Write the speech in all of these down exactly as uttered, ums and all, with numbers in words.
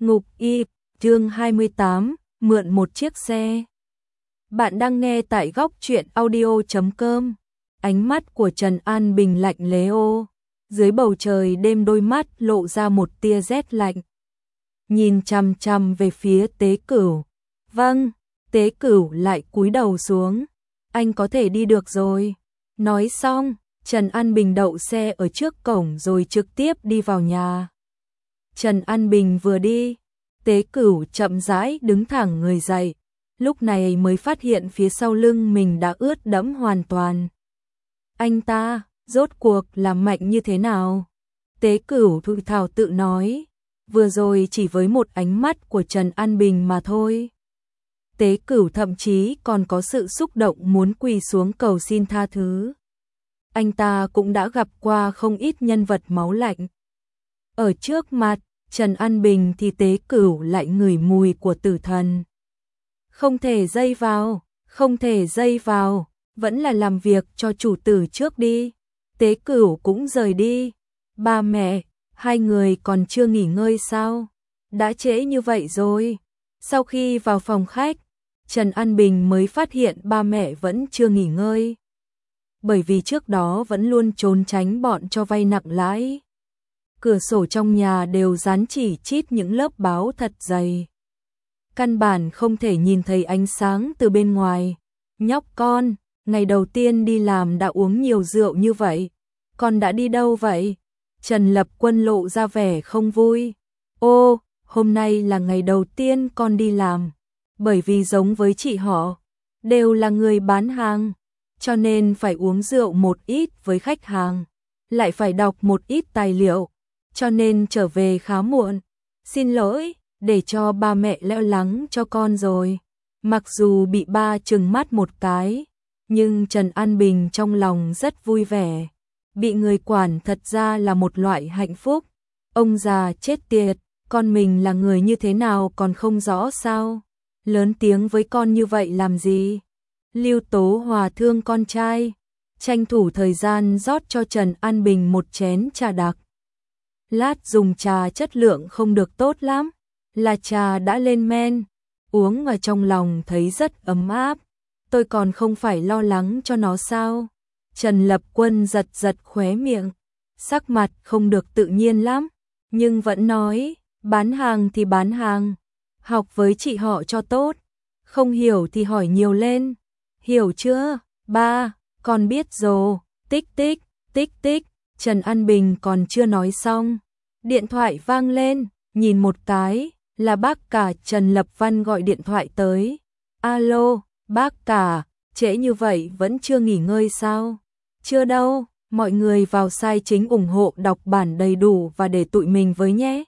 Ngục y, chương hai mươi tám, mượn một chiếc xe. Bạn đang nghe tại góc truyện audio chấm com. Ánh mắt của Trần An Bình lạnh lẽo, dưới bầu trời đêm đôi mắt lộ ra một tia rét lạnh. Nhìn chằm chằm về phía Tế Cửu. Vâng, Tế Cửu lại cúi đầu xuống. Anh có thể đi được rồi. Nói xong, Trần An Bình đậu xe ở trước cổng rồi trực tiếp đi vào nhà. Trần An Bình vừa đi, Tế Cửu chậm rãi đứng thẳng người dậy, lúc này mới phát hiện phía sau lưng mình đã ướt đẫm hoàn toàn. Anh ta, rốt cuộc là mạnh như thế nào? Tế Cửu thụt thào tự nói, vừa rồi chỉ với một ánh mắt của Trần An Bình mà thôi. Tế Cửu thậm chí còn có sự xúc động muốn quỳ xuống cầu xin tha thứ. Anh ta cũng đã gặp qua không ít nhân vật máu lạnh. Ở trước mặt Trần An Bình thì Tế Cửu lại ngửi mùi của tử thần. Không thể dây vào, không thể dây vào, vẫn là làm việc cho chủ tử trước đi. Tế Cửu cũng rời đi. Ba mẹ, hai người còn chưa nghỉ ngơi sao? Đã trễ như vậy rồi. Sau khi vào phòng khách, Trần An Bình mới phát hiện ba mẹ vẫn chưa nghỉ ngơi. Bởi vì trước đó vẫn luôn trốn tránh bọn cho vay nặng lãi. Cửa sổ trong nhà đều dán chỉ chít những lớp báo thật dày. Căn bản không thể nhìn thấy ánh sáng từ bên ngoài. Nhóc con, ngày đầu tiên đi làm đã uống nhiều rượu như vậy. Con đã đi đâu vậy? Trần Lập Quân lộ ra vẻ không vui. Ô, hôm nay là ngày đầu tiên con đi làm. Bởi vì giống với chị họ, đều là người bán hàng. Cho nên phải uống rượu một ít với khách hàng. Lại phải đọc một ít tài liệu. Cho nên trở về khá muộn. Xin lỗi, để cho ba mẹ lo lắng cho con rồi. Mặc dù bị ba trừng mắt một cái, nhưng Trần An Bình trong lòng rất vui vẻ. Bị người quản thật ra là một loại hạnh phúc. Ông già chết tiệt, con mình là người như thế nào còn không rõ sao? Lớn tiếng với con như vậy làm gì? Lưu Tố Hòa thương con trai, tranh thủ thời gian rót cho Trần An Bình một chén trà đặc. Lát dùng trà chất lượng không được tốt lắm, là trà đã lên men, uống ở trong lòng thấy rất ấm áp. Tôi còn không phải lo lắng cho nó sao? Trần Lập Quân giật giật khóe miệng, sắc mặt không được tự nhiên lắm, nhưng vẫn nói, bán hàng thì bán hàng, học với chị họ cho tốt, không hiểu thì hỏi nhiều lên. Hiểu chưa? Ba, con biết rồi. Tích tích, tích tích. Trần An Bình còn chưa nói xong. Điện thoại vang lên, nhìn một cái, là bác cả Trần Lập Văn gọi điện thoại tới. Alo, bác cả, trễ như vậy vẫn chưa nghỉ ngơi sao? Chưa đâu, mọi người vào site chính ủng hộ đọc bản đầy đủ và để tụi mình với nhé.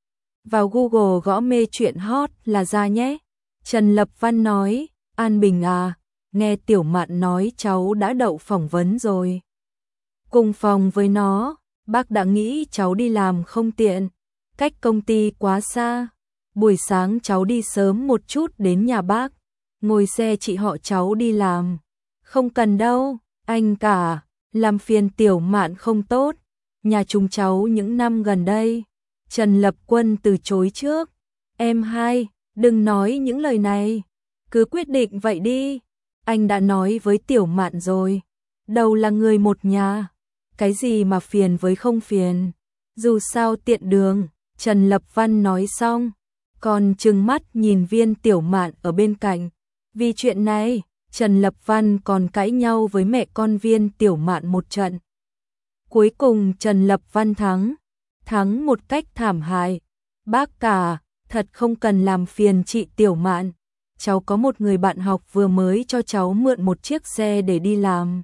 Vào Google gõ mê truyện hot là ra nhé. Trần Lập Văn nói, An Bình à, nghe Tiểu Mạn nói cháu đã đậu phỏng vấn rồi. Cùng phòng với nó, bác đã nghĩ cháu đi làm không tiện, cách công ty quá xa. Buổi sáng cháu đi sớm một chút đến nhà bác, ngồi xe chị họ cháu đi làm. Không cần đâu, anh cả, làm phiền Tiểu Mạn không tốt. Nhà chúng cháu những năm gần đây. Trần Lập Quân từ chối trước. Em hai, đừng nói những lời này, cứ quyết định vậy đi. Anh đã nói với Tiểu Mạn rồi, đâu là người một nhà, cái gì mà phiền với không phiền, dù sao tiện đường. Trần Lập Văn nói xong, còn trừng mắt nhìn Viên Tiểu Mạn ở bên cạnh. Vì chuyện này, Trần Lập Văn còn cãi nhau với mẹ con Viên Tiểu Mạn một trận. Cuối cùng Trần Lập Văn thắng, thắng một cách thảm hại. Bác cả, thật không cần làm phiền chị Tiểu Mạn. Cháu có một người bạn học vừa mới cho cháu mượn một chiếc xe để đi làm.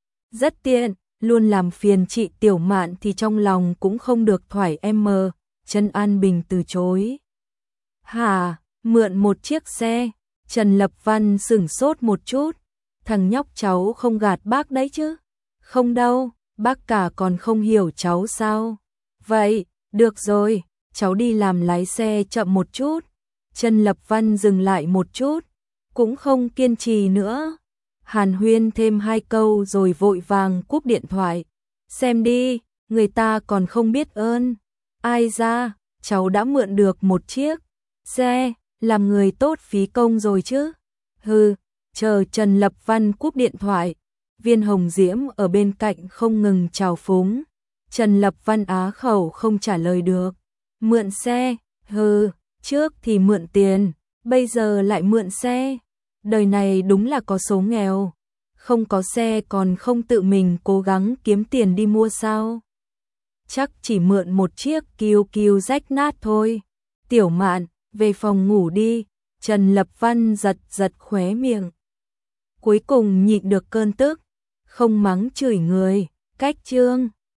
Rất tiện, luôn làm phiền chị Tiểu Mạn thì trong lòng cũng không được thoải em mờ. Trần An Bình từ chối. Hả, mượn một chiếc xe? Trần Lập Văn sửng sốt một chút. Thằng nhóc cháu không gạt bác đấy chứ? Không đâu, bác cả còn không hiểu cháu sao? Vậy, được rồi, cháu đi làm lái xe chậm một chút. Trần Lập Văn dừng lại một chút, cũng không kiên trì nữa. Hàn huyên thêm hai câu rồi vội vàng cúp điện thoại. Xem đi, người ta còn không biết ơn. Ai ra, cháu đã mượn được một chiếc xe, làm người tốt phí công rồi chứ. Hừ, chờ Trần Lập Văn cúp điện thoại, Viên Hồng Diễm ở bên cạnh không ngừng chào phúng. Trần Lập Văn á khẩu không trả lời được. Mượn xe, hừ, trước thì mượn tiền, bây giờ lại mượn xe. Đời này đúng là có số nghèo, không có xe còn không tự mình cố gắng kiếm tiền đi mua sao. Chắc chỉ mượn một chiếc kiêu kiêu rách nát thôi. Tiểu Mạn, về phòng ngủ đi. Trần Lập Văn giật giật khóe miệng. Cuối cùng nhịn được cơn tức, không mắng chửi người, cách chương.